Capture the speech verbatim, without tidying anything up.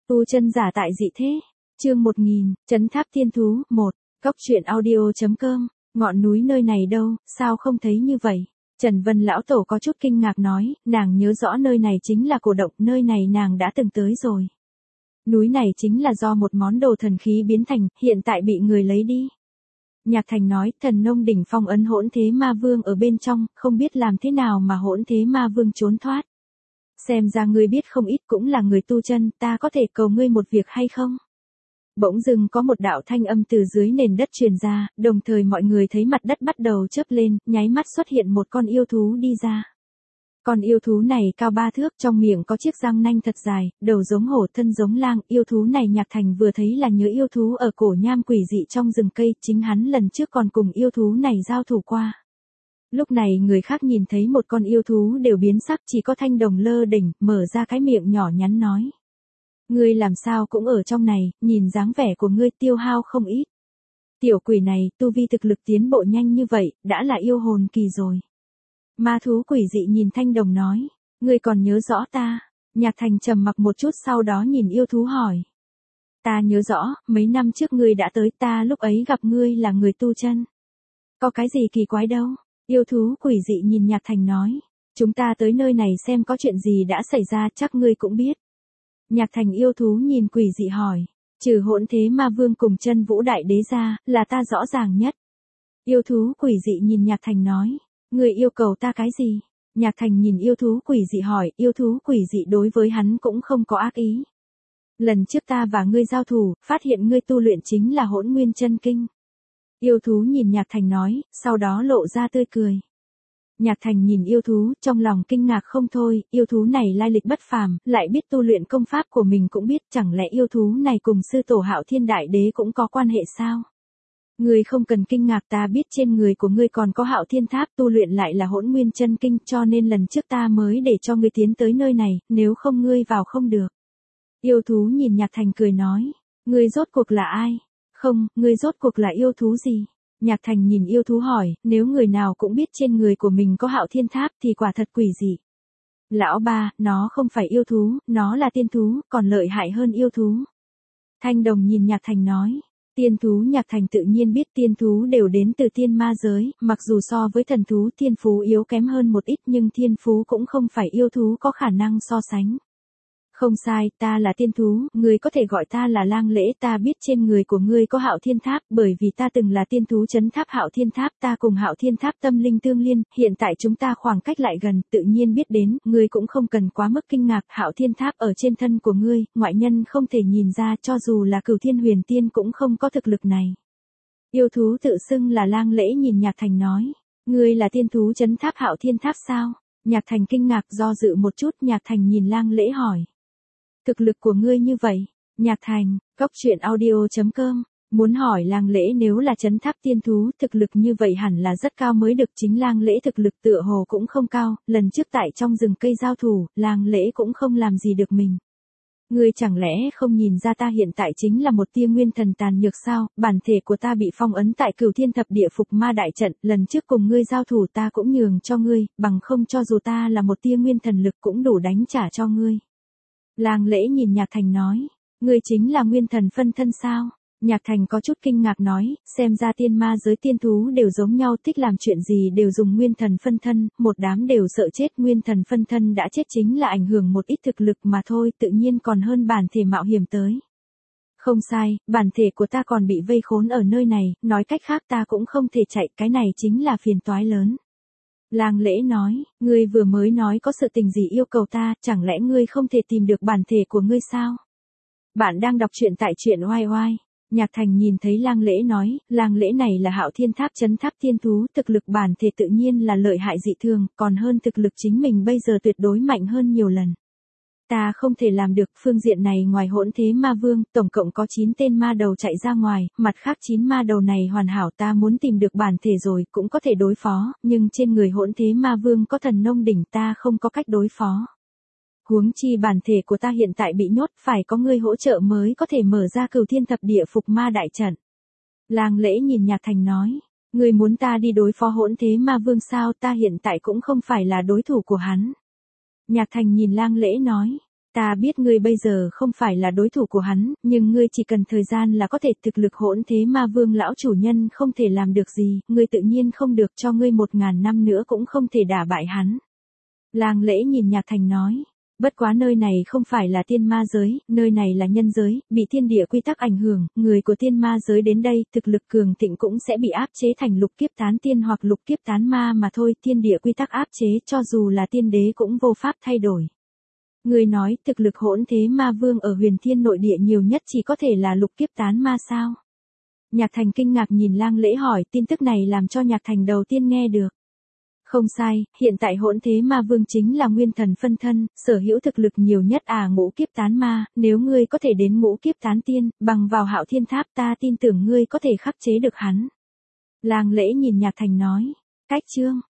Tu chân giả tại dị thế. Chương một nghìn, Trấn Tháp Tiên Thú, một. Cốc truyện audio.com. Ngọn núi nơi này đâu, sao không thấy như vậy? Trần Vân lão tổ có chút kinh ngạc nói, nàng nhớ rõ nơi này chính là cổ động, nơi này nàng đã từng tới rồi. Núi này chính là do một món đồ thần khí biến thành, hiện tại bị người lấy đi. Nhạc Thành nói, thần nông đỉnh phong ấn hỗn thế ma vương ở bên trong, không biết làm thế nào mà hỗn thế ma vương trốn thoát. Xem ra ngươi biết không ít, cũng là người tu chân, ta có thể cầu ngươi một việc hay không? Bỗng dưng có một đạo thanh âm từ dưới nền đất truyền ra, đồng thời mọi người thấy mặt đất bắt đầu chớp lên, nháy mắt xuất hiện một con yêu thú đi ra. Con yêu thú này cao ba thước, trong miệng có chiếc răng nanh thật dài, đầu giống hổ, thân giống lang. Yêu thú này Nhạc Thành vừa thấy là nhớ yêu thú ở cổ nham quỷ dị trong rừng cây, chính hắn lần trước còn cùng yêu thú này giao thủ qua. Lúc này người khác nhìn thấy một con yêu thú đều biến sắc, chỉ có Thanh Đồng lơ đỉnh, mở ra cái miệng nhỏ nhắn nói. Ngươi làm sao cũng ở trong này, nhìn dáng vẻ của ngươi tiêu hao không ít. Tiểu quỷ này, tu vi thực lực tiến bộ nhanh như vậy, đã là yêu hồn kỳ rồi. Ma thú quỷ dị nhìn Thanh Đồng nói, ngươi còn nhớ rõ ta? Nhạc Thành trầm mặc một chút sau đó nhìn yêu thú hỏi. Ta nhớ rõ, mấy năm trước ngươi đã tới, ta lúc ấy gặp ngươi là người tu chân. Có cái gì kỳ quái đâu? Yêu thú quỷ dị nhìn Nhạc Thành nói, chúng ta tới nơi này xem có chuyện gì đã xảy ra, chắc ngươi cũng biết. Nhạc Thành yêu thú nhìn quỷ dị hỏi, trừ hỗn thế ma vương cùng chân vũ đại đế ra, là ta rõ ràng nhất. Yêu thú quỷ dị nhìn Nhạc Thành nói, ngươi yêu cầu ta cái gì? Nhạc Thành nhìn yêu thú quỷ dị hỏi, yêu thú quỷ dị đối với hắn cũng không có ác ý. Lần trước ta và ngươi giao thủ, phát hiện ngươi tu luyện chính là hỗn nguyên chân kinh. Yêu thú nhìn Nhạc Thành nói, sau đó lộ ra tươi cười. Nhạc Thành nhìn yêu thú, trong lòng kinh ngạc không thôi, yêu thú này lai lịch bất phàm, lại biết tu luyện công pháp của mình cũng biết, chẳng lẽ yêu thú này cùng sư tổ Hạo Thiên Đại Đế cũng có quan hệ sao? Ngươi không cần kinh ngạc, ta biết trên người của ngươi còn có Hạo Thiên Tháp, tu luyện lại là hỗn nguyên chân kinh, cho nên lần trước ta mới để cho ngươi tiến tới nơi này, nếu không ngươi vào không được. Yêu thú nhìn Nhạc Thành cười nói, ngươi rốt cuộc là ai? Không, ngươi rốt cuộc là yêu thú gì? Nhạc Thành nhìn yêu thú hỏi, nếu người nào cũng biết trên người của mình có Hạo Thiên Tháp thì quả thật quỷ dị. Lão ba, nó không phải yêu thú, nó là tiên thú, còn lợi hại hơn yêu thú. Thanh Đồng nhìn Nhạc Thành nói, tiên thú. Nhạc Thành tự nhiên biết tiên thú đều đến từ tiên ma giới, mặc dù so với thần thú thiên phú yếu kém hơn một ít nhưng thiên phú cũng không phải yêu thú có khả năng so sánh. Không sai, ta là tiên thú, ngươi có thể gọi ta là Lang Lễ, ta biết trên người của ngươi có Hạo Thiên Tháp, bởi vì ta từng là tiên thú trấn tháp Hạo Thiên Tháp, ta cùng Hạo Thiên Tháp tâm linh tương liên, hiện tại chúng ta khoảng cách lại gần, tự nhiên biết đến, ngươi cũng không cần quá mức kinh ngạc, Hạo Thiên Tháp ở trên thân của ngươi, ngoại nhân không thể nhìn ra, cho dù là Cửu Thiên Huyền Tiên cũng không có thực lực này. Yêu thú tự xưng là Lang Lễ nhìn Nhạc Thành nói, ngươi là tiên thú trấn tháp Hạo Thiên Tháp sao? Nhạc Thành kinh ngạc do dự một chút, Nhạc Thành nhìn Lang Lễ hỏi. Thực lực của ngươi như vậy, Nhạc Thành, cốc truyện audio.com, muốn hỏi Lang Lễ nếu là trấn tháp tiên thú, thực lực như vậy hẳn là rất cao mới được, chính Lang Lễ thực lực tựa hồ cũng không cao, lần trước tại trong rừng cây giao thủ, Lang Lễ cũng không làm gì được mình. Ngươi chẳng lẽ không nhìn ra ta hiện tại chính là một tia nguyên thần tàn nhược sao, bản thể của ta bị phong ấn tại Cửu Thiên Thập Địa Phục Ma Đại Trận, lần trước cùng ngươi giao thủ ta cũng nhường cho ngươi, bằng không cho dù ta là một tia nguyên thần lực cũng đủ đánh trả cho ngươi. Lang Lễ nhìn Nhạc Thành nói, ngươi chính là nguyên thần phân thân sao? Nhạc Thành có chút kinh ngạc nói, xem ra tiên ma giới tiên thú đều giống nhau, thích làm chuyện gì đều dùng nguyên thần phân thân, một đám đều sợ chết, nguyên thần phân thân đã chết chính là ảnh hưởng một ít thực lực mà thôi, tự nhiên còn hơn bản thể mạo hiểm tới. Không sai, bản thể của ta còn bị vây khốn ở nơi này, nói cách khác ta cũng không thể chạy, cái này chính là phiền toái lớn. Lang Lễ nói, ngươi vừa mới nói có sự tình gì yêu cầu ta, chẳng lẽ ngươi không thể tìm được bản thể của ngươi sao? Bạn đang đọc truyện tại truyện oai oai. Nhạc Thành nhìn thấy Lang Lễ nói, Lang Lễ này là Hạo Thiên Tháp trấn tháp tiên thú, thực lực bản thể tự nhiên là lợi hại dị thường, còn hơn thực lực chính mình bây giờ tuyệt đối mạnh hơn nhiều lần. Ta không thể làm được, phương diện này ngoài hỗn thế ma vương, tổng cộng có chín tên ma đầu chạy ra ngoài, mặt khác chín ma đầu này hoàn hảo, ta muốn tìm được bản thể rồi, cũng có thể đối phó, nhưng trên người hỗn thế ma vương có thần nông đỉnh, ta không có cách đối phó. Huống chi bản thể của ta hiện tại bị nhốt, phải có ngươi hỗ trợ mới có thể mở ra Cửu Thiên Thập Địa Phục Ma Đại Trận. Lang Lễ nhìn Nhạc Thành nói, ngươi muốn ta đi đối phó hỗn thế ma vương sao, ta hiện tại cũng không phải là đối thủ của hắn. Nhạc Thành nhìn Lang Lễ nói, Ta biết ngươi bây giờ không phải là đối thủ của hắn, nhưng ngươi chỉ cần thời gian là có thể thực lực hỗn thế ma vương lão chủ nhân không thể làm được gì, ngươi tự nhiên không được cho ngươi một ngàn năm nữa cũng không thể đả bại hắn. Lang Lễ nhìn Nhạc Thành nói. Bất quá nơi này không phải là tiên ma giới, nơi này là nhân giới, bị thiên địa quy tắc ảnh hưởng, người của tiên ma giới đến đây, thực lực cường thịnh cũng sẽ bị áp chế thành lục kiếp tán tiên hoặc lục kiếp tán ma mà thôi, thiên địa quy tắc áp chế cho dù là tiên đế cũng vô pháp thay đổi. Người nói thực lực hỗn thế ma vương ở huyền thiên nội địa nhiều nhất chỉ có thể là lục kiếp tán ma sao? Nhạc Thành kinh ngạc nhìn Lang Lễ hỏi, tin tức này làm cho Nhạc Thành đầu tiên nghe được. Không sai, hiện tại hỗn thế ma vương chính là nguyên thần phân thân, sở hữu thực lực nhiều nhất à ngũ kiếp tán ma, nếu ngươi có thể đến ngũ kiếp tán tiên, bằng vào Hạo Thiên Tháp ta tin tưởng ngươi có thể khắc chế được hắn. Lang Lễ nhìn Nhạc Thành nói, cách chương.